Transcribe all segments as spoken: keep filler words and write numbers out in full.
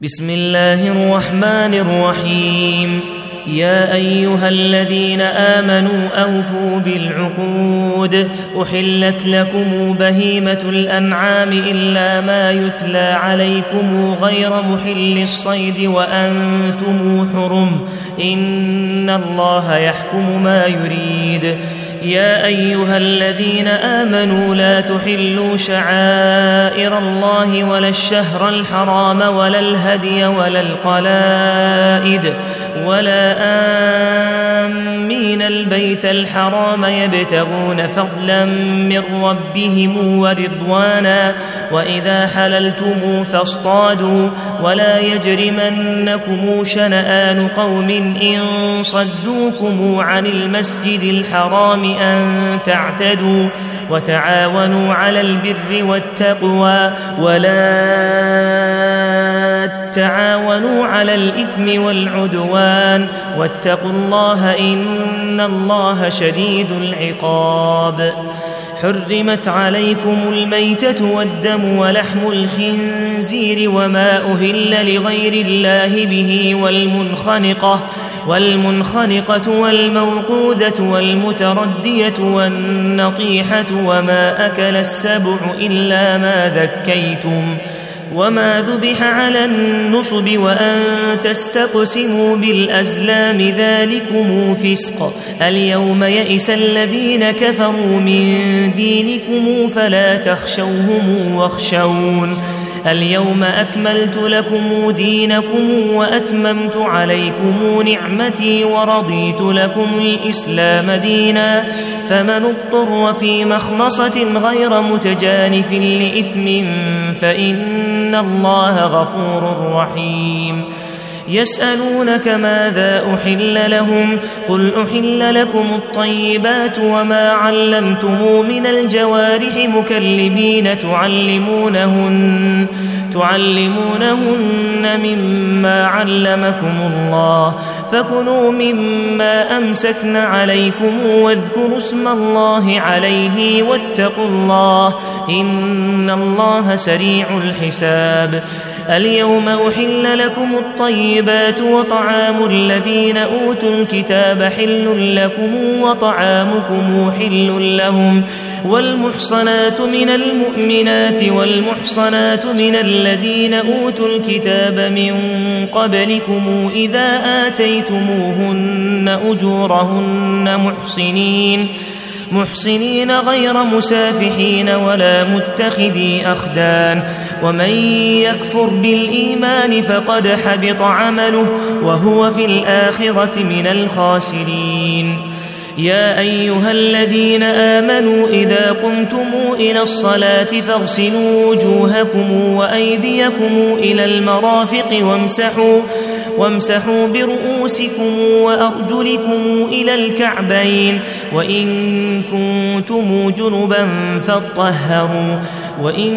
بسم الله الرحمن الرحيم. يا أيها الذين آمنوا أوفوا بالعقود. أحلت لكم بهيمة الأنعام إلا ما يتلى عليكم غير محل الصيد وأنتم حرم، إن الله يحكم ما يريد. يا أيها الذين آمنوا لا تحلوا شعائر الله ولا الشهر الحرام ولا الهدي ولا القلائد ولا آمين البيت الحرام يبتغون فضلا من ربهم ورضوانا، وإذا حللتم فاصطادوا، ولا يجرمنكم شنآن قوم إن صدوكم عن المسجد الحرام أن تعتدوا، وتعاونوا على البر والتقوى ولا تعاونوا على الإثم والعدوان، واتقوا الله إن الله شديد العقاب. حرمت عليكم الميتة والدم ولحم الخنزير وما أهل لغير الله به والمنخنقة والمنخنقة والموقوذة والمتردية والنطيحة وما أكل السبع إلا ما ذكيتم وما ذبح على النصب وأن تستقسموا بالأزلام ذلكم فسق. اليوم يئس الذين كفروا من دينكم فلا تخشوهم واخشون. اليوم أكملت لكم دينكم وأتممت عليكم نعمتي ورضيت لكم الإسلام دينا، فمن اضطر في مخمصة غير متجانف لإثم فإن الله غفور رحيم. يسألونك ماذا أحل لهم؟ قل أحل لكم الطيبات وما علمتم من الجوارح مكلبين تعلمونهن تعلمونهن مما علمكم الله، فكلوا مما أمسكن عليكم واذكروا اسم الله عليه واتقوا الله إن الله سريع الحساب. اليوم أحل لكم الطيبات وطعام الذين أوتوا الكتاب حل لكم وطعامكم حل لهم، والمحصنات من المؤمنات والمحصنات من الذين أوتوا الكتاب من قبلكم إذا آتيتموهن أجورهن محصنين محصنين غير مسافحين ولا متخذي أخدان، ومن يكفر بالإيمان فقد حبط عمله وهو في الآخرة من الخاسرين. يا أيها الذين آمنوا إذا قمتم إلى الصلاة فاغسلوا وجوهكم وأيديكم إلى المرافق وامسحوا وامسحوا برؤوسكم وأرجلكم إلى الكعبين، وإن كنتم جنبا فاطهروا، وإن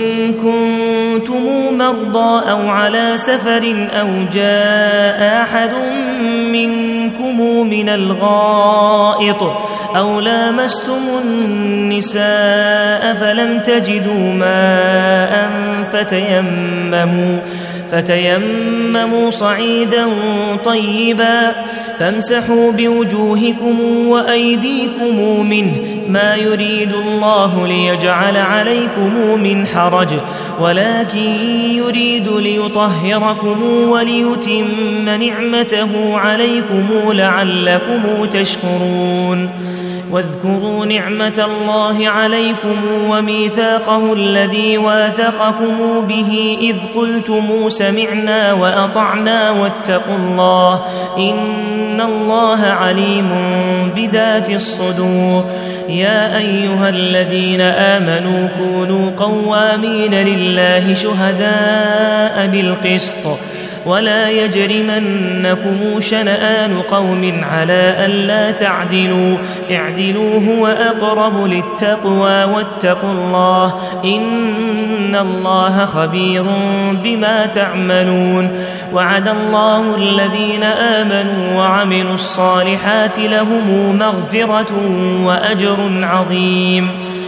كنتم مرضى أو على سفر أو جاء أحد منكم من الغائط أو لامستم النساء فلم تجدوا ماء فتيمموا فتيمموا صعيدا طيبا فامسحوا بوجوهكم وأيديكم منه، ما يريد الله ليجعل عليكم من حرج ولكن يريد ليطهركم وليتم نعمته عليكم لعلكم تشكرون. واذكروا نعمة الله عليكم وميثاقه الذي واثقكم به إذ قلتم سمعنا وأطعنا واتقوا الله إن الله عليم بذات الصدور. يا أيها الذين آمنوا كونوا قوامين لله شهداء بالقسط ولا يجرمنكم شنآن قوم على ألا تعدلوا اعدلوا هو أقرب للتقوى واتقوا الله إن الله خبير بما تعملون. وعد الله الذين آمنوا وعملوا الصالحات لهم مغفرة وأجر عظيم.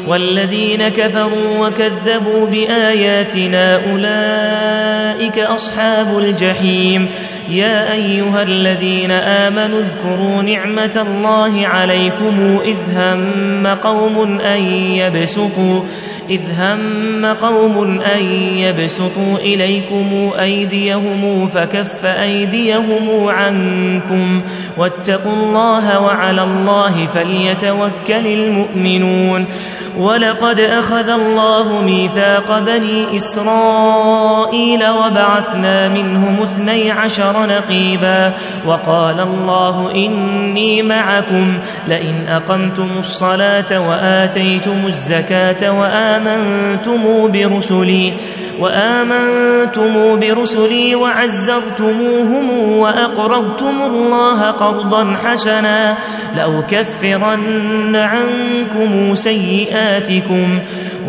والذين كفروا وكذبوا بآياتنا أولئك أصحاب الجحيم يا أيها الذين آمنوا اذكروا نعمة الله عليكم إذ هم قوم أن يبسطوا إذ هم قوم أن يبسطوا إليكم أيديهم فكف أيديهم عنكم واتقوا الله وعلى الله فليتوكل المؤمنون ولقد أخذ الله ميثاق بني إسرائيل وبعثنا منهم اثني عشر نقيبا وقال الله إني معكم لئن أقمتم الصلاة وآتيتم الزكاة وآمنتم برسلي وآمنتم برسلي وعزرتموهم وأقرضتم الله قرضا حسنا لأكفرن عنكم سيئاتكم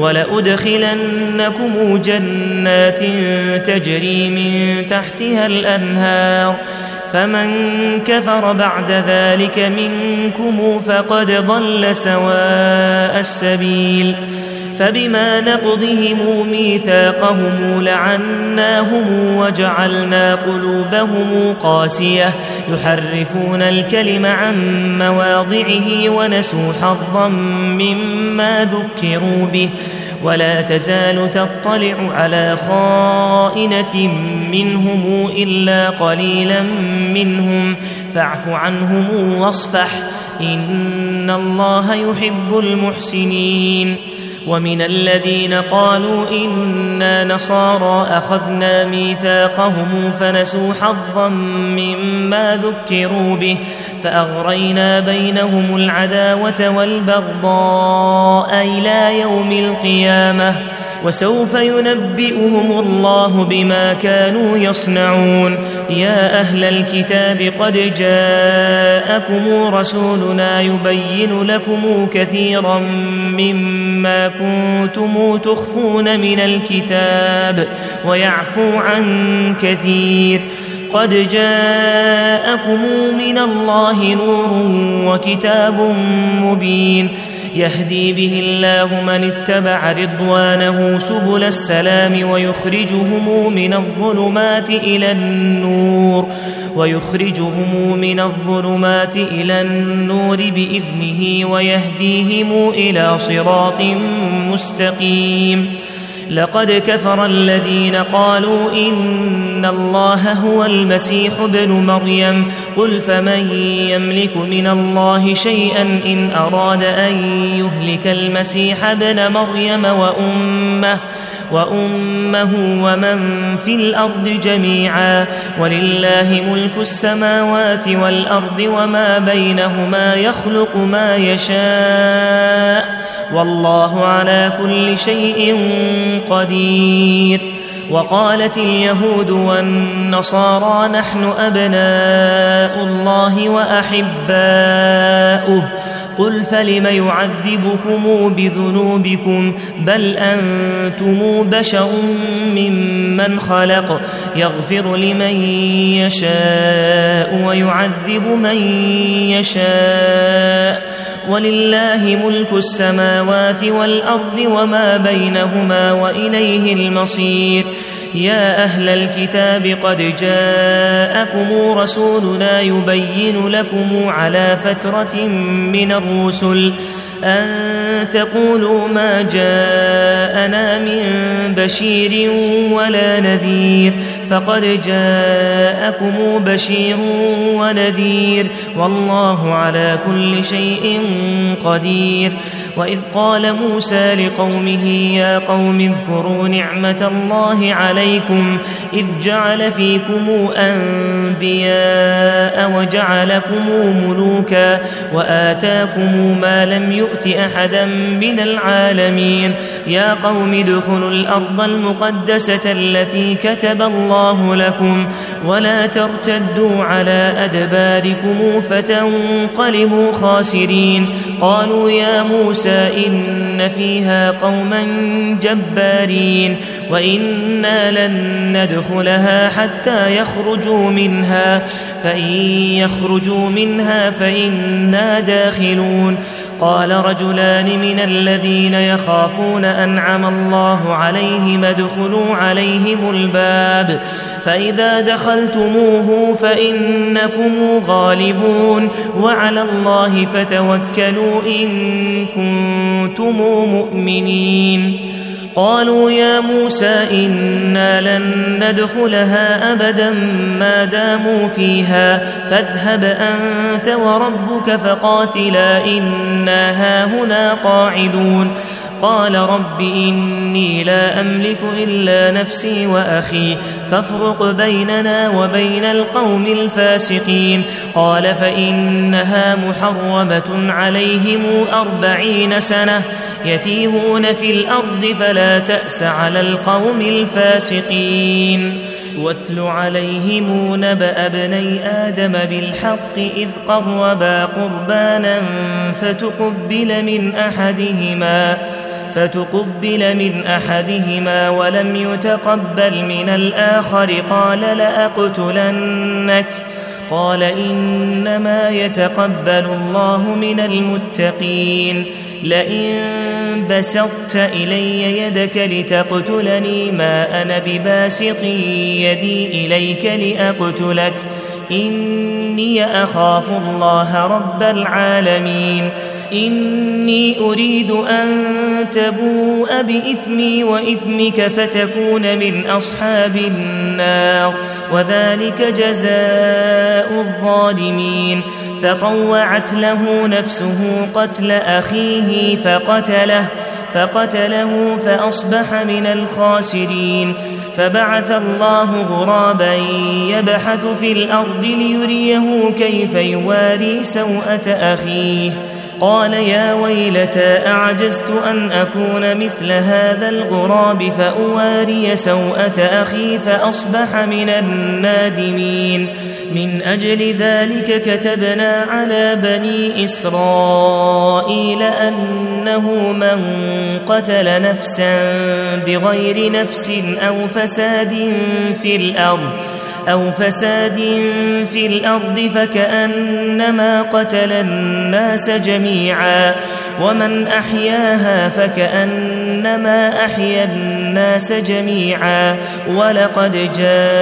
ولأدخلنكم جنات تجري من تحتها الأنهار فمن كفر بعد ذلك منكم فقد ضل سواء السبيل فبما نقضهم ميثاقهم لعناهم وجعلنا قلوبهم قاسية يحرفون الكلم عن مواضعه ونسوا حظا مما ذكروا به ولا تزال تطلع على خائنة منهم إلا قليلا منهم فاعف عنهم واصفح إن الله يحب المحسنين ومن الذين قالوا إنا نصارى أخذنا ميثاقهم فنسوا حظا مما ذكروا به فأغرينا بينهم العداوة والبغضاء إلى يوم القيامة وسوف ينبئهم الله بما كانوا يصنعون يا أهل الكتاب قد جاءكم رسولنا يبين لكم كثيرا مما كنتم تخفون من الكتاب ويعفو عن كثير قد جاءكم من الله نور وكتاب مبين يهدي به الله من اتبع رضوانه سبل السلام ويخرجهم من الظلمات إلى النور ويخرجهم من الظلمات إلى النور بإذنه ويهديهم إلى صراط مستقيم لقد كفر الذين قالوا إن الله هو المسيح ابن مريم قل فمن يملك من الله شيئا إن أراد أن يهلك المسيح ابن مريم وأمه وأمه ومن في الأرض جميعا ولله ملك السماوات والأرض وما بينهما يخلق ما يشاء والله على كل شيء قدير وقالت اليهود والنصارى نحن أبناء الله وأحباؤه قل فلم يعذبكم بذنوبكم بل أنتم بشر ممن خلق يغفر لمن يشاء ويعذب من يشاء ولله ملك السماوات والأرض وما بينهما وإليه المصير يا أهل الكتاب قد جاءكم رسولنا يبين لكم على فترة من الرسل أن تقولوا ما جاءنا من بشير ولا نذير فقد جاءكم بشير ونذير والله على كل شيء قدير وإذ قال موسى لقومه يا قوم اذكروا نعمة الله عليكم إذ جعل فيكم أنبياء وجعلكم ملوكا وآتاكم ما لم يؤت أحدا من العالمين يا قوم ادخلوا الأرض المقدسة التي كتب الله لكم ولا ترتدوا على أدباركم فتنقلبوا خاسرين قالوا يا موسى إن فيها قوما جبارين وإنا لن ندخلها حتى يخرجوا منها فإن يخرجوا منها فإنا داخلون قال رجلان من الذين يخافون أنعم الله عليهم ادخلوا عليهم الباب فإذا دخلتموه فإنكم غالبون وعلى الله فتوكلوا إن كنتم مؤمنين. قالوا يا موسى إنا لن ندخلها أبدا ما داموا فيها فاذهب أنت وربك فقاتلا إنا هاهنا قاعدون. قال رب إني لا أملك إلا نفسي وأخي فافرق بيننا وبين القوم الفاسقين. قال فإنها محرمة عليهم أربعين سنة يتيهون في الأرض فلا تأس على القوم الفاسقين. واتل عليهم نبأ ابني آدم بالحق إذ قربا قربانا فتقبل من أحدهما فتقبل من أحدهما ولم يتقبل من الآخر قال لأقتلنك قال إنما يتقبل الله من المتقين. لئن بسطت إلي يدك لتقتلني ما أنا بباسط يدي إليك لأقتلك إني أخاف الله رب العالمين. إني أريد أن تبوء بإثمي وإثمك فتكون من أصحاب النار وذلك جزاء الظالمين. فطوعت له نفسه قتل أخيه فقتله فقتله فأصبح من الخاسرين. فبعث الله غرابا يبحث في الأرض ليريه كيف يواري سوءة أخيه قال يا ويلتى أعجزت أن أكون مثل هذا الغراب فأواري سوءة أخي فأصبح من النادمين. من أجل ذلك كتبنا على بني إسرائيل أنه من قتل نفسا بغير نفس أو فساد في الأرض أو فساد في الأرض فكأنما قتل الناس جميعا ومن أحياها فكأنما أحيا الناس جميعا ولقد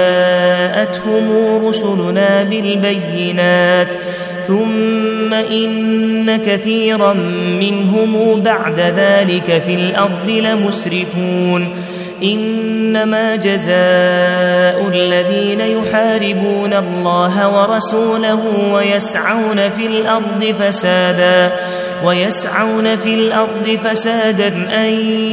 جاءتهم رسلنا بالبينات ثم إن كثيرا منهم بعد ذلك في الأرض لمسرفون. إنما جزاء الذين يحاربون الله ورسوله ويسعون في الأرض فسادا ويسعون في الأرض فسادا أن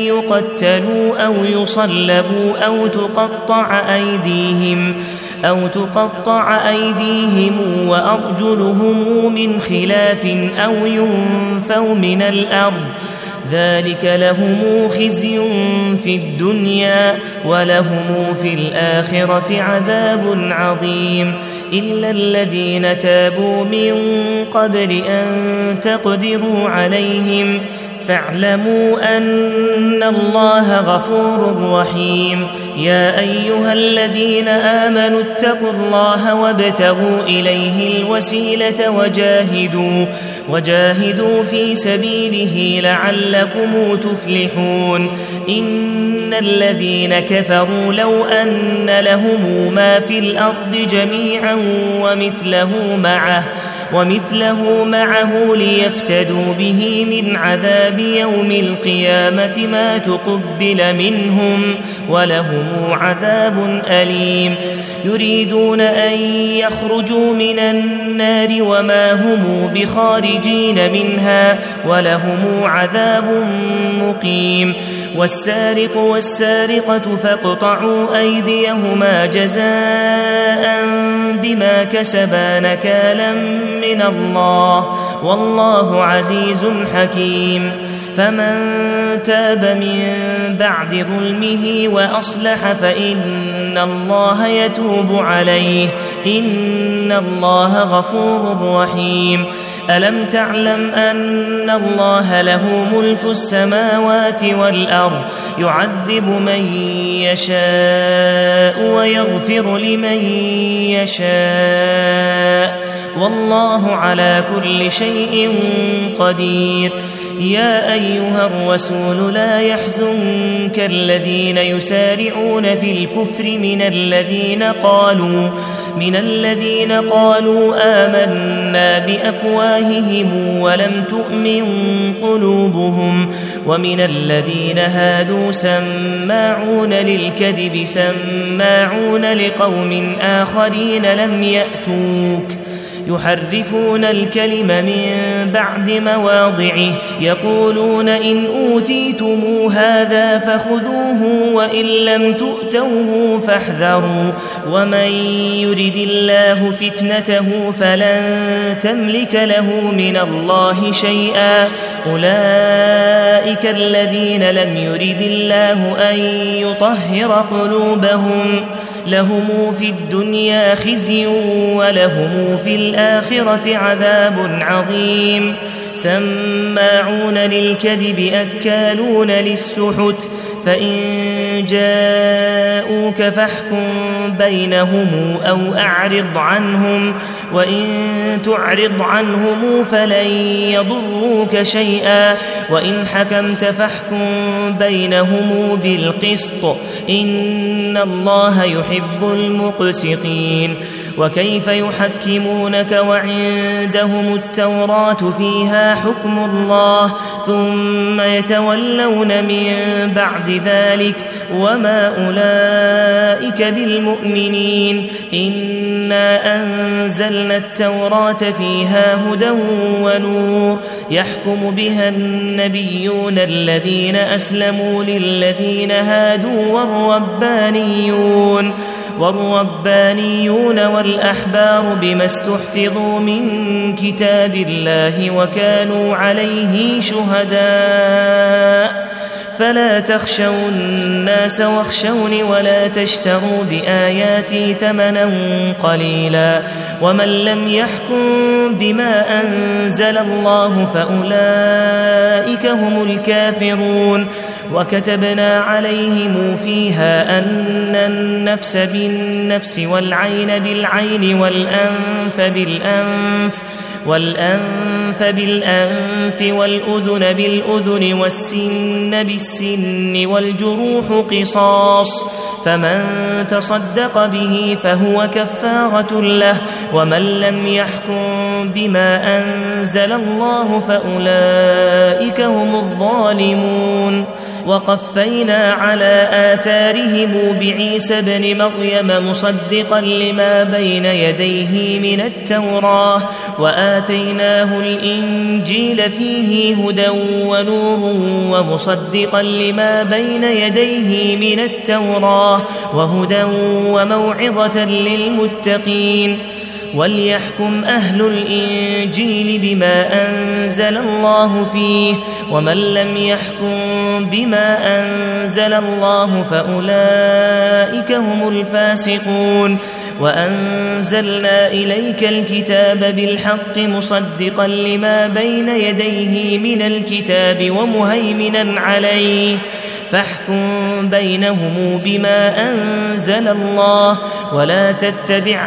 يقتلوا أو يصلبوا أو تقطع أيديهم أو تقطع أيديهم وأرجلهم من خلاف أو ينفوا من الأرض ذلك لهم خزي في الدنيا ولهم في الآخرة عذاب عظيم. إلا الذين تابوا من قبل أن تقدروا عليهم فاعلموا أن الله غفور رحيم. يا أيها الذين آمنوا اتقوا الله وابتغوا إليه الوسيلة وجاهدوا وجاهدوا في سبيله لعلكم تفلحون. إن الذين كفروا لو أن لهم ما في الأرض جميعا ومثله معه ومثله معه ليفتدوا به من عذاب يوم القيامة ما تقبل منهم ولهم عذاب أليم. يريدون أن يخرجوا من النار وما هم بخارجين منها ولهم عذاب مقيم. والسارق والسارقة فاقطعوا أيديهما جزاء بما كسبا نكالا من الله والله عزيز حكيم. فمن تاب من بعد ظلمه وأصلح فإن الله يتوب عليه إن الله غفور رحيم. ألم تعلم أن الله له ملك السماوات والأرض يعذب من يشاء ويغفر لمن يشاء والله على كل شيء قدير. يا أيها الرسول لا يحزنك الذين يسارعون في الكفر من الذين قالوا من الذين قالوا آمنا بأفواههم ولم تؤمن قلوبهم ومن الذين هادوا سماعون للكذب سماعون لقوم آخرين لم يأتوك يحرفون الكلم من بعد مواضعه يقولون إن أوتيتم هذا فخذوه وإن لم تؤتوه فاحذروا ومن يرد الله فتنته فلن تملك له من الله شيئا أولئك الذين لم يرد الله أن يطهر قلوبهم لهم في الدنيا خزي ولهم في الآخرة عذاب عظيم. سماعون للكذب أكالون للسحت فإن جاءوك فاحكم بينهم أو أعرض عنهم وإن تعرض عنهم فلن يضروك شيئا وإن حكمت فاحكم بينهم بالقسط إن الله يحب المقسطين. وكيف يحكمونك وعندهم التوراة فيها حكم الله ثم يتولون من بعد ذلك وما أولئك بالمؤمنين. إنا أنزلنا التوراة فيها هدى ونور يحكم بها النبيون الذين أسلموا للذين هادوا والربانيون والربانيون والأحبار بما استحفظوا من كتاب الله وكانوا عليه شهداء فلا تخشوا الناس واخشوني ولا تشتروا بآياتي ثمنا قليلا ومن لم يحكم بما أنزل الله فأولئك هم الكافرون. وكتبنا عليهم فيها أن النفس بالنفس والعين بالعين والأنف بالأنف والأنف بالأنف والأذن بالأذن والسن بالسن والجروح قصاص فمن تصدق به فهو كفارة له ومن لم يحكم بما أنزل الله فأولئك هم الظالمون. وقفينا على آثارهم بعيسى بن مريم مصدقا لما بين يديه من التوراة وآتيناه الإنجيل فيه هدى ونور ومصدقا لما بين يديه من التوراة وهدى وموعظة للمتقين. وليحكم أهل الإنجيل بما أنزل الله فيه ومن لم يحكم بما أنزل الله فأولئك هم الفاسقون. وأنزلنا إليك الكتاب بالحق مصدقا لما بين يديه من الكتاب ومهيمنا عليه فاحكم بينهم بما أنزل الله ولا تتبع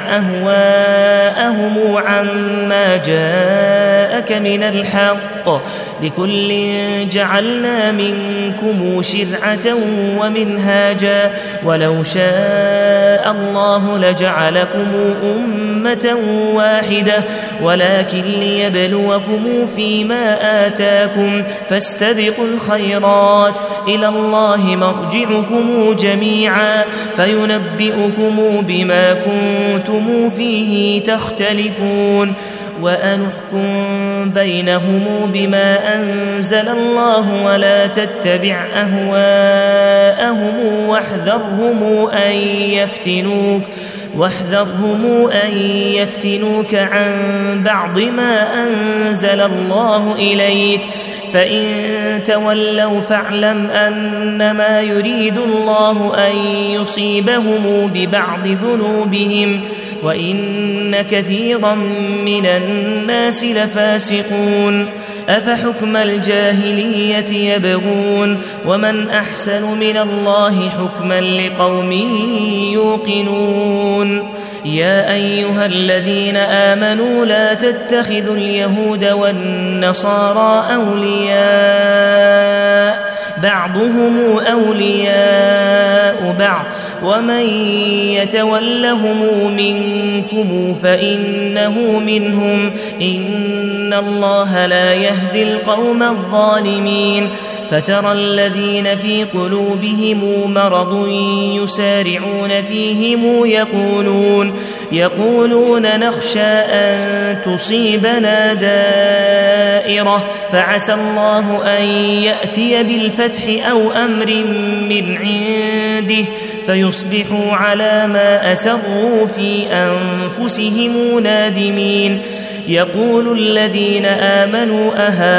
أهواءهم عما جاءك من الحق لكل جعلنا منكم شرعة ومنهاجا ولو شاء الله لجعلكم أمة واحدة ولكن ليبلوكم فيما آتاكم فاستبقوا الخيرات إلى الله مرجعكم جميعا فينبئكم بما كنتم فيه تختلفون. وأنحكم بينهم بما أنزل الله ولا تتبع أهواءهم واحذرهم أن يفتنوك واحذرهم أن يفتنوك عن بعض ما أنزل الله إليك فإن تولوا فاعلم أنما يريد الله أن يصيبهم ببعض ذنوبهم وإن كثيرا من الناس لفاسقون أفحكم الجاهلية يبغون ومن أحسن من الله حكما لقوم يوقنون يا أيها الذين آمنوا لا تتخذوا اليهود والنصارى أولياء بعضهم أولياء بعض ومن يتولهم منكم فإنه منهم إن الله لا يهدي القوم الظالمين فترى الذين في قلوبهم مرض يسارعون فيهم يقولون يقولون نخشى أن تصيبنا دائرة فعسى الله أن يأتي بالفتح أو أمر من عنده فيصبحوا على ما أسروا في أنفسهم نادمين يقول الذين آمنوا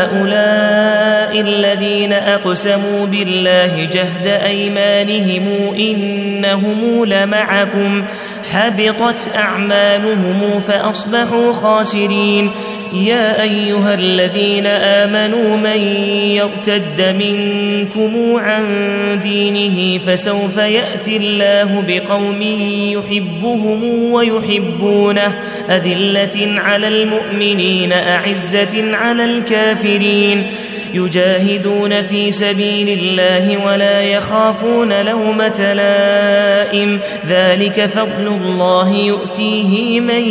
أهؤلاء الذين أقسموا بالله جهد أيمانهم إنهم لمعكم حبطت أعمالهم فأصبحوا خاسرين يا أيها الذين آمنوا من يرتد منكم عن دينه فسوف يأتي الله بقوم يحبهم ويحبونه أذلة على المؤمنين أعزة على الكافرين يجاهدون في سبيل الله ولا يخافون لومة لائم ذلك فضل الله يؤتيه من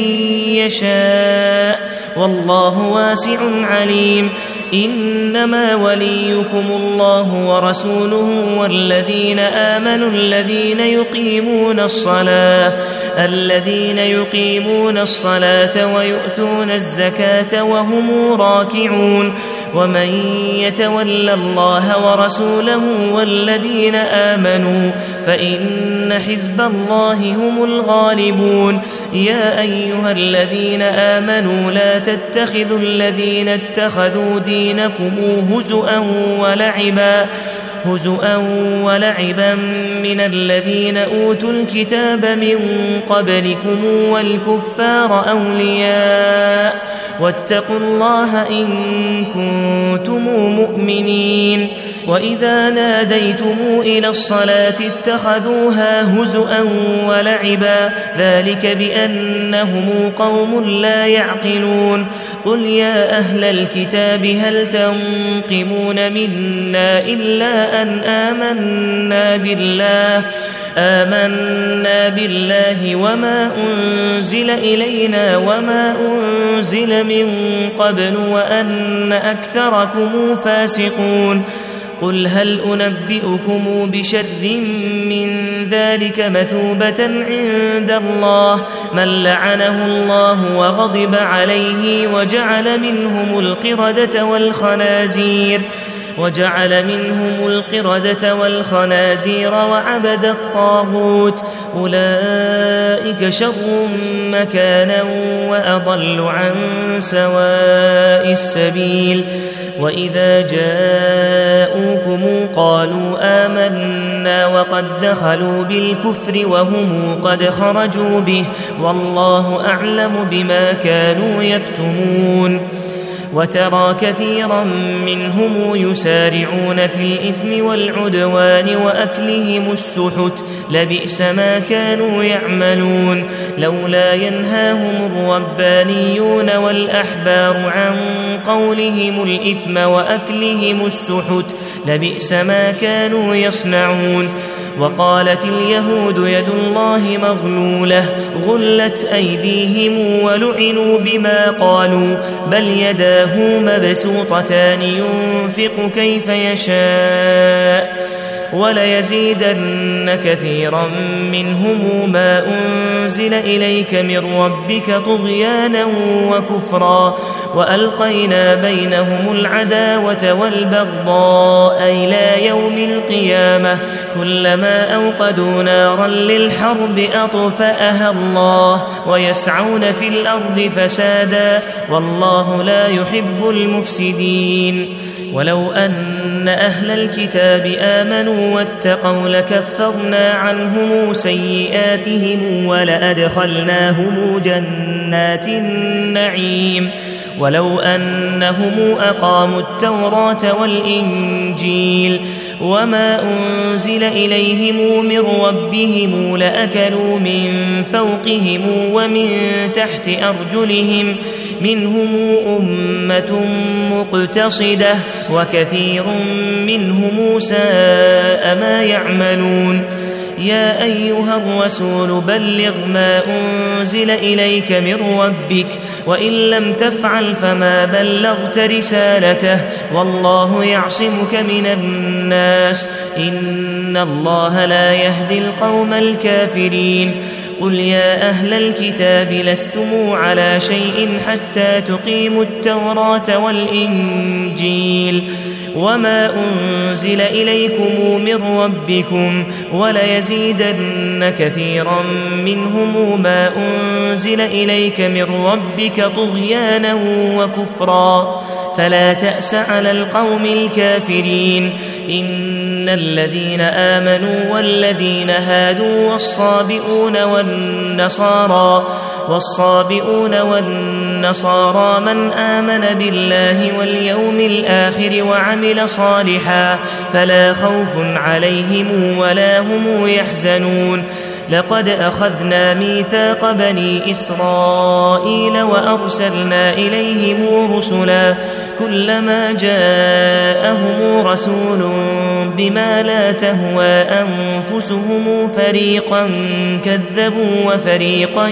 يشاء والله واسع عليم إنما وليكم الله ورسوله والذين آمنوا الذين يقيمون الصلاة الذين يقيمون الصلاة ويؤتون الزكاة وهم راكعون ومن يتول الله ورسوله والذين آمنوا فإن حزب الله هم الغالبون يا أيها الذين آمنوا لا تتخذوا الذين اتخذوا دينكم هزؤا ولعبا هزؤا ولعبا من الذين أوتوا الكتاب من قبلكم والكفار أولياء واتقوا الله إن كنتم مؤمنين وإذا ناديتم إلى الصلاة اتخذوها هزؤا ولعبا ذلك بأنهم قوم لا يعقلون قل يا أهل الكتاب هل تنقمون منا إلا أن آمنا بالله آمنا بالله وما أنزل إلينا وما أنزل من قبل وأن أكثركم فاسقون قل هل أنبئكم بشر من ذلك مثوبة عند الله من لعنه الله وغضب عليه وجعل منهم القردة والخنازير وجعل منهم القردة والخنازير وعبد الطاغوت أولئك شر مكانا وأضل عن سواء السبيل وإذا جاءوكم قالوا آمنا وقد دخلوا بالكفر وهم قد خرجوا به والله أعلم بما كانوا يكتمون وترى كثيرا منهم يسارعون في الإثم والعدوان وأكلهم السحت لبئس ما كانوا يعملون لولا ينهاهم الربانيون والأحبار عن قولهم الإثم وأكلهم السحت لبئس ما كانوا يصنعون وقالت اليهود يد الله مغلولة غلت أيديهم ولعنوا بما قالوا بل يداه مبسوطتان ينفق كيف يشاء وليزيدن كثيرا منهم ما أنزل إليك من ربك طغيانا وكفرا وألقينا بينهم العداوة والبغضاء إلى يوم القيامة كلما أوقدوا نارا للحرب أطفأها الله ويسعون في الأرض فسادا والله لا يحب المفسدين ولو أن أن أهل الكتاب آمنوا واتقوا لكفرنا عنهم سيئاتهم ولأدخلناهم جنات النعيم ولو أنهم أقاموا التوراة والإنجيل وما أنزل إليهم من ربهم لأكلوا من فوقهم ومن تحت أرجلهم منهم أمة مقتصدة وكثير منهم ساء ما يعملون يا أيها الرسول بلغ ما أنزل إليك من ربك وإن لم تفعل فما بلغت رسالته والله يعصمك من الناس إن الله لا يهدي القوم الكافرين قل يا أهل الكتاب لستم على شيء حتى تقيموا التوراة والإنجيل وما أنزل إليكم من ربكم وليزيدن كثيرا منهم ما أنزل إليك من ربك طغيانا وكفرا فلا تأس على القوم الكافرين إن الذين آمنوا والذين هادوا والصابئون والنصارى والصابئون والنصارى من آمن بالله واليوم الآخر وعمل صالحا فلا خوف عليهم ولا هم يحزنون لقد أخذنا ميثاق بني إسرائيل وأرسلنا إليهم رسلا كلما جاءهم رسول بما لا تهوى أنفسهم فريقا كذبوا وفريقا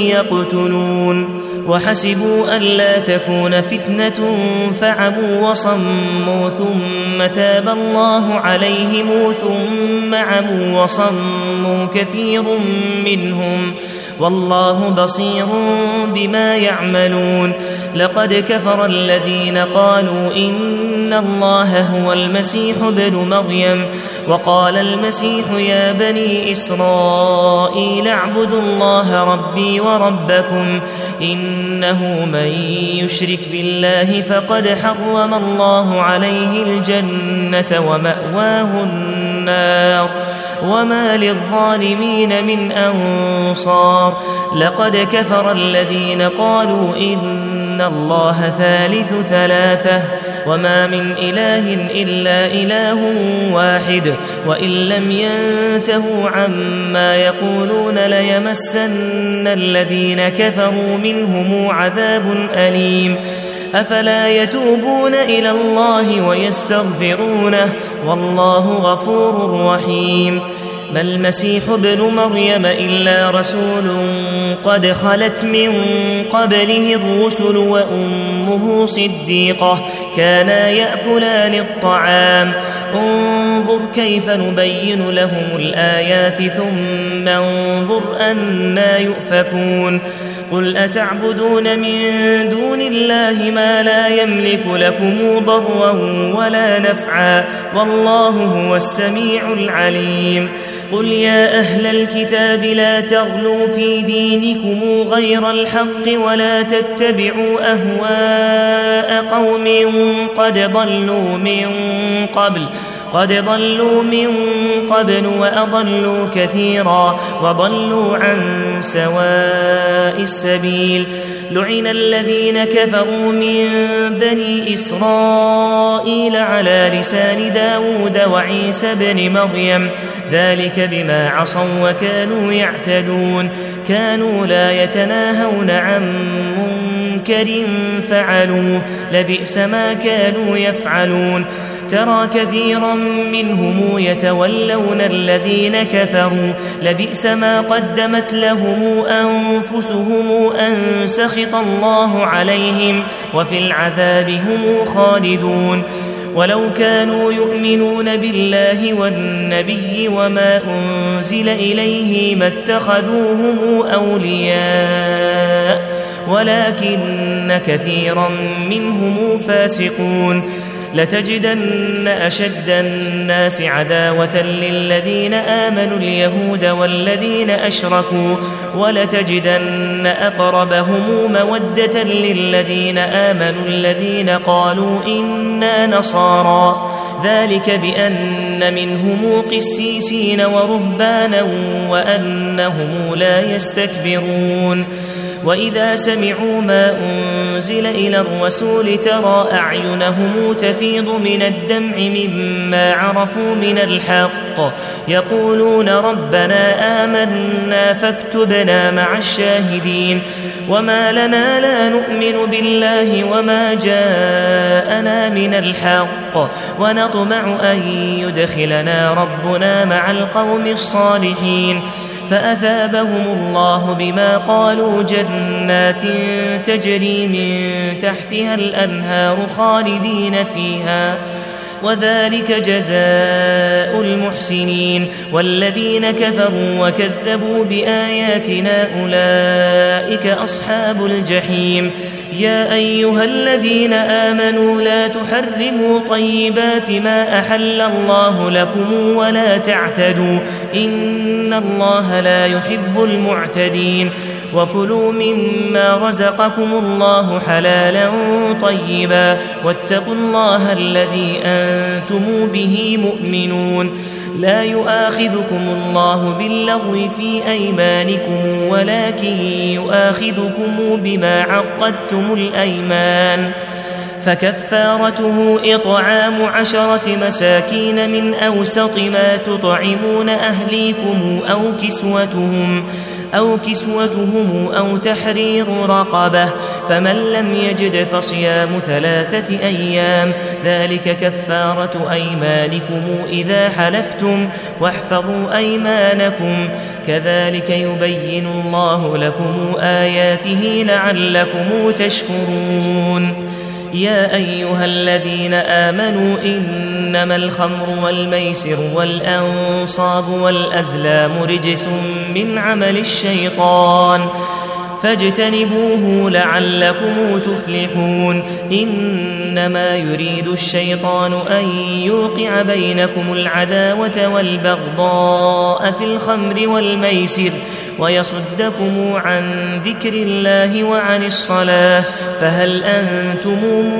يقتلون وحسبوا ألا تكون فتنة فعموا وصموا ثم تاب الله عليهم ثم عموا وصموا كثير منهم والله بصير بما يعملون لقد كفر الذين قالوا إن الله هو المسيح ابن مريم وقال المسيح يا بني إسرائيل اعبدوا الله ربي وربكم إنه من يشرك بالله فقد حرم الله عليه الجنة ومأواه النار وما للظالمين من أنصار لقد كفر الذين قالوا إن الله ثالث ثلاثة وما من إله إلا إله واحد وإن لم ينتهوا عما يقولون ليمسن الذين كفروا منهم عذاب أليم أفلا يتوبون إلى الله ويستغفرونه والله غفور رحيم ما المسيح ابن مريم إلا رسول قد خلت من قبله الرسل وأمه صديقة كانا يأكلان الطعام انظر كيف نبين لهم الآيات ثم انظر أنا يؤفكون قل أتعبدون من دون الله ما لا يملك لكم ضرا ولا نفعا والله هو السميع العليم قل يا أهل الكتاب لا تغلوا في دينكم غير الحق ولا تتبعوا أهواء قوم قد ضلوا من قبل قد ضلوا من قبل وأضلوا كثيرا وضلوا عن سواء السبيل لعن الذين كفروا من بني إسرائيل على لسان داود وعيسى بن مريم ذلك بما عصوا وكانوا يعتدون كانوا لا يتناهون عن منكر فعلوه لبئس ما كانوا يفعلون ترى كثيرا منهم يتولون الذين كفروا لبئس ما قدمت لهم أنفسهم أن سخط الله عليهم وفي العذاب هم خالدون ولو كانوا يؤمنون بالله والنبي وما أنزل إليه ما اتخذوهم أولياء ولكن كثيرا منهم فاسقون لتجدن أشد الناس عداوة للذين آمنوا اليهود والذين أشركوا ولتجدن أقربهم مودة للذين آمنوا الذين قالوا إنا نصارى ذلك بأن منهم قسيسين ورهبانا وأنهم لا يستكبرون وإذا سمعوا ما أنزل إلى الرسول ترى أعينهم تفيض من الدمع مما عرفوا من الحق يقولون ربنا آمنا فاكتبنا مع الشاهدين وما لنا لا نؤمن بالله وما جاءنا من الحق ونطمع أن يدخلنا ربنا مع القوم الصالحين فأثابهم الله بما قالوا جنات تجري من تحتها الأنهار خالدين فيها وذلك جزاء المحسنين والذين كفروا وكذبوا بآياتنا أولئك أصحاب الجحيم يا أيها الذين آمنوا لا تحرموا طيبات ما أحل الله لكم ولا تعتدوا إن الله لا يحب المعتدين وكلوا مما رزقكم الله حلالا طيبا واتقوا الله الذي أنتم به مؤمنون لا يؤاخذكم الله باللغو في أيمانكم ولكن يؤاخذكم بما عقدتم الأيمان فكفارته إطعام عشرة مساكين من أوسط ما تطعمون أهليكم أو كسوتهم أو كسوتهم أو تحرير رقبة فمن لم يجد فصيام ثلاثة أيام ذلك كفارة أيمانكم إذا حلفتم واحفظوا أيمانكم كذلك يبين الله لكم آياته لعلكم تشكرون يا أيها الذين آمنوا إنما الخمر والميسر والأنصاب والأزلام رجس من عمل الشيطان فاجتنبوه لعلكم تفلحون إنما يريد الشيطان أن يوقع بينكم العداوة والبغضاء في الخمر والميسر ويصدكم عن ذكر الله وعن الصلاة فهل أنتم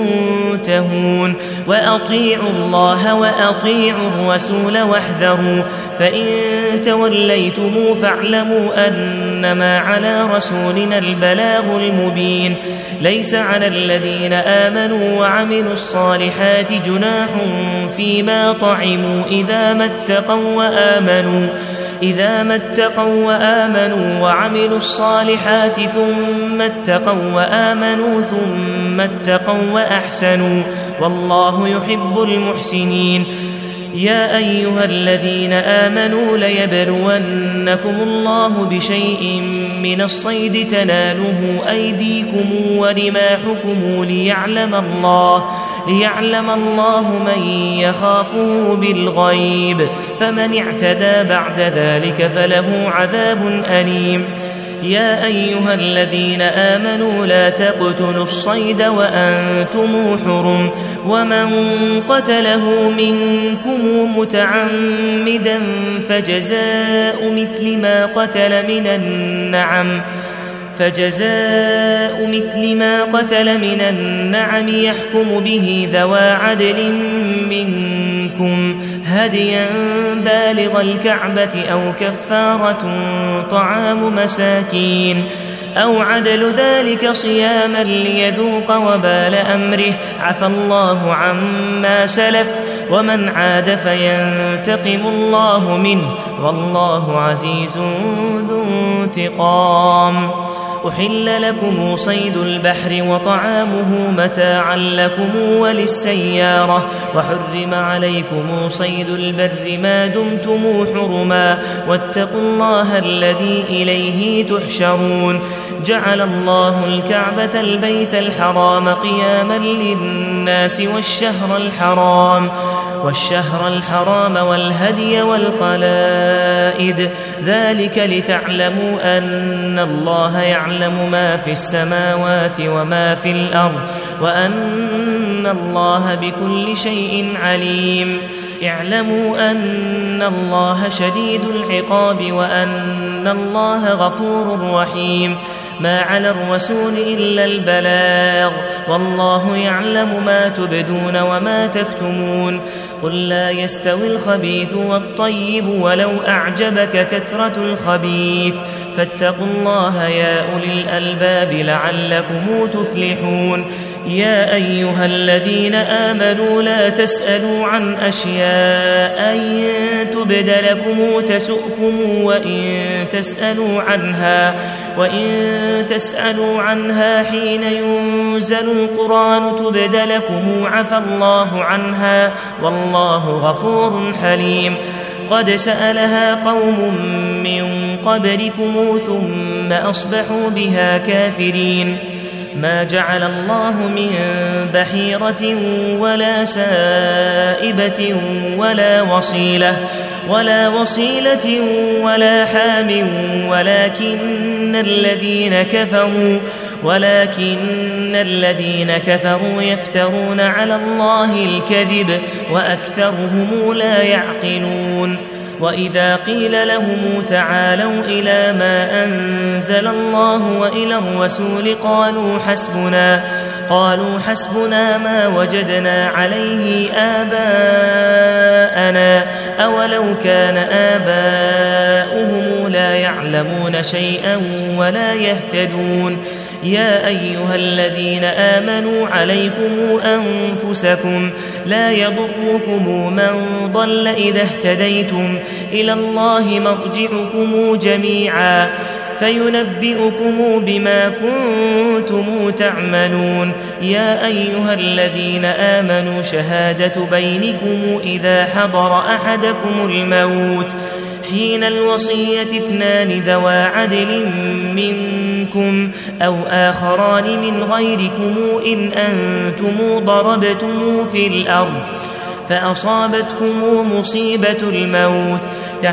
منتهون وأطيعوا الله وأطيعوا الرسول واحذروا فإن توليتم فاعلموا أنما على رسولنا البلاغ المبين ليس على الذين آمنوا وعملوا الصالحات جناح فيما طعموا إذا ما اتقوا وآمنوا إذا ما اتقوا وآمنوا وعملوا الصالحات ثم اتقوا وآمنوا ثم اتقوا وأحسنوا والله يحب المحسنين يا أيها الذين آمنوا ليبلونكم الله بشيء من الصيد تناله أيديكم ورماحكم ليعلم الله ليعلم الله من يخافه بالغيب فمن اعتدى بعد ذلك فله عذاب أليم يا أيها الذين آمنوا لا تقتلوا الصيد وأنتم حرم ومن قتله منكم متعمدا فجزاء مثل ما قتل من النعم فجزاء مثل ما قتل من النعم يحكم به ذوى عدل منكم هديا بالغ الكعبة أو كفارة طعام مساكين أو عدل ذلك صياما ليذوق وبال أمره عفى الله عما سلف ومن عاد فينتقم الله منه والله عزيز ذو انتقام أحل لكم صيد البحر وطعامه متاعا لكم وللسيارة وحرم عليكم صيد البر ما دمتم حرما واتقوا الله الذي إليه تحشرون جعل الله الكعبة البيت الحرام قياما للناس والشهر الحرام والشهر الحرام والهدي والقلائد ذلك لتعلموا أن الله يعلم ما في السماوات وما في الأرض وأن الله بكل شيء عليم اعلموا أن الله شديد العقاب وأن الله غفور رحيم ما على الرسول إلا البلاغ والله يعلم ما تبدون وما تكتمون قل لا يستوي الخبيث والطيب ولو أعجبك كثرة الخبيث فاتقوا الله يا أولي الألباب لعلكم تفلحون يا أيها الذين آمنوا لا تسألوا عن أشياء أن تبد لكم تسؤكم وإن تسألوا عنها وإن تسألوا عنها حين ينزل القرآن تبد لكم عفى الله عنها والله غفور حليم قد سألها قوم من قبلكم ثم أصبحوا بها كافرين ما جعل الله من بحيرة ولا سائبة ولا وصيلة ولا وصيلة ولا حام ولكن الذين كفروا ولكن الذين كفروا يفترون على الله الكذب وأكثرهم لا يعقلون وإذا قيل لهم تعالوا إلى ما أنزل الله وإلى الرسول قالوا حسبنا قالوا حسبنا ما وجدنا عليه آباءنا أولو كان آباؤهم لا يعلمون شيئا ولا يهتدون يا أيها الذين آمنوا عليكم أنفسكم لا يضركم من ضل إذا اهتديتم إلى الله مرجعكم جميعا فينبئكم بما كنتم تعملون يا أيها الذين آمنوا شهادة بينكم إذا حضر أحدكم الموت حين الوصية اثنان ذوى عدل منكم أو آخران من غيركم إن أنتم ضربتم في الأرض فأصابتكم مصيبة الموت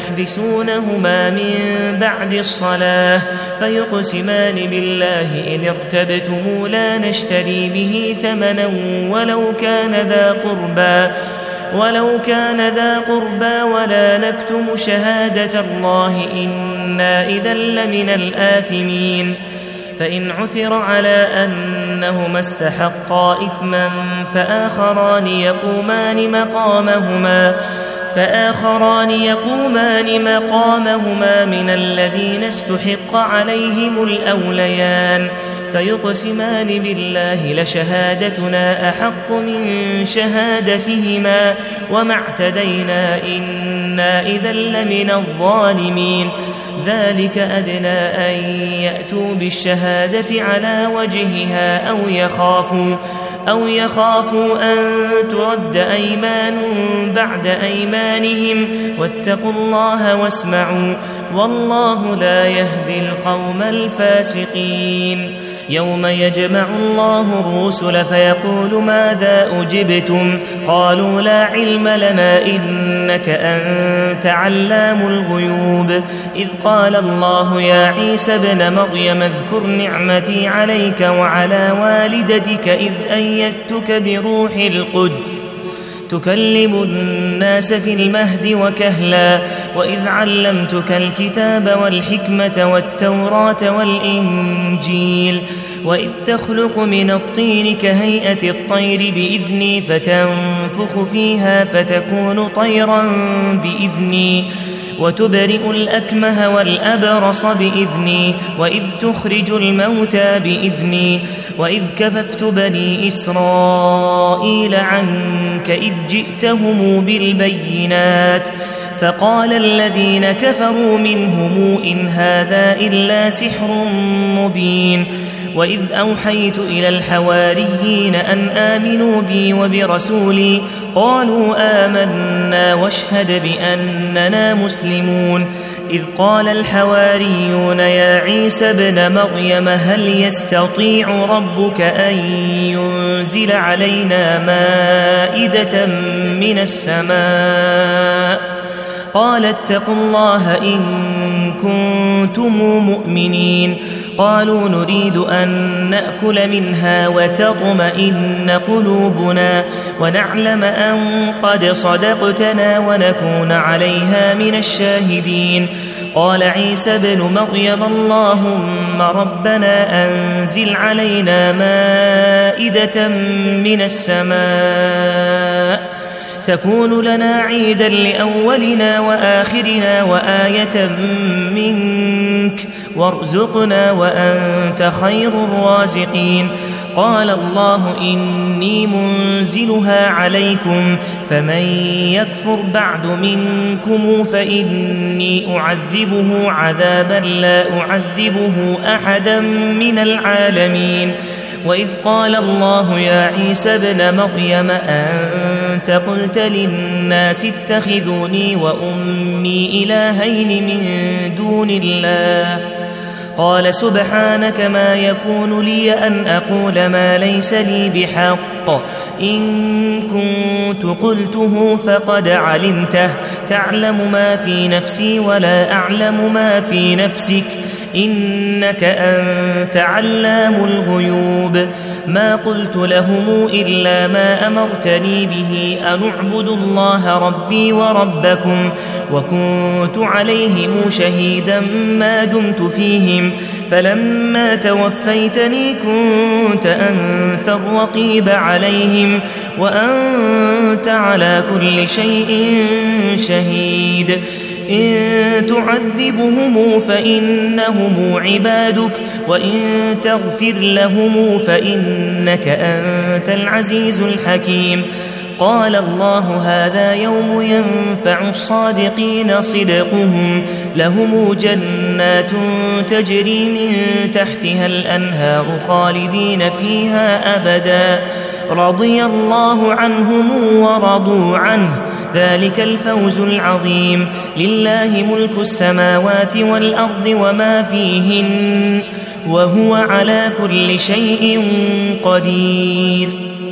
تحبسونهما من بعد الصلاة فيقسمان بالله إن ارتبتم لا نشتري به ثمنا ولو كان ذا قربى ولو كان ذا قربى ولا نكتم شهادة الله إنا إذا لمن الآثمين فإن عثر على أنهما استحقا إثما فآخران يقومان مقامهما فآخران يقومان مقامهما من الذين استحق عليهم الأوليان فيقسمان بالله لشهادتنا أحق من شهادتهما وما اعتدينا إنا إذا لمن الظالمين ذلك أدنى أن يأتوا بالشهادة على وجهها أو يخافوا أو يخافوا أن ترد أيمان بعد أيمانهم واتقوا الله واسمعوا والله لا يهدي القوم الفاسقين يوم يجمع الله الرسل فيقول ماذا أجبتم قالوا لا علم لنا إنك أنت علام الغيوب إذ قال الله يا عيسى ابن مريم اذكر نعمتي عليك وعلى والدتك إذ أيدتك بروح القدس تكلم الناس في المهد وكهلا وإذ علمتك الكتاب والحكمة والتوراة والإنجيل وإذ تخلق من الطين كهيئة الطير بإذني فتنفخ فيها فتكون طيرا بإذني وتبرئ الأكمه والأبرص بإذني وإذ تخرج الموتى بإذني وإذ كففت بني إسرائيل عنك إذ جئتهم بالبينات فقال الذين كفروا منهم إن هذا إلا سحر مبين وإذ أوحيت إلى الحواريين أن آمنوا بي وبرسولي قالوا آمنا واشهد بأننا مسلمون إذ قال الحواريون يا عيسى ابن مريم هل يستطيع ربك أن ينزل علينا مائدة من السماء قال اتقوا الله إن كنتم مؤمنين قالوا نريد أن نأكل منها وتطمئن قلوبنا ونعلم أن قد صدقتنا ونكون عليها من الشاهدين قال عيسى ابن مريم اللهم ربنا أنزل علينا مائدة من السماء تكون لنا عيدا لأولنا وآخرنا وآية منك وارزقنا وأنت خير الرازقين قال الله إني منزلها عليكم فمن يكفر بعد منكم فإني أعذبه عذابا لا أعذبه أحدا من العالمين وإذ قال الله يا عيسى ابن مريم أنت قلت للناس اتخذوني وأمي إلهين من دون الله قال سبحانك ما يكون لي أن أقول ما ليس لي بحق إن كنت قلته فقد علمته تعلم ما في نفسي ولا أعلم ما في نفسك إنك أنت علام الغيوب ما قلت لهم إلا ما أمرتني به أن اعبدوا الله ربي وربكم وكنت عليهم شهيدا ما دمت فيهم فلما توفيتني كنت أنت الرقيب عليهم وأنت على كل شيء شهيد إن تعذبهم فإنهم عبادك وإن تغفر لهم فإنك أنت العزيز الحكيم قال الله هذا يوم ينفع الصادقين صدقهم لهم جنات تجري من تحتها الأنهار خالدين فيها أبدا رضي الله عنهم ورضوا عنه ذلك الفوز العظيم لله ملك السماوات والأرض وما فيهن وهو على كل شيء قدير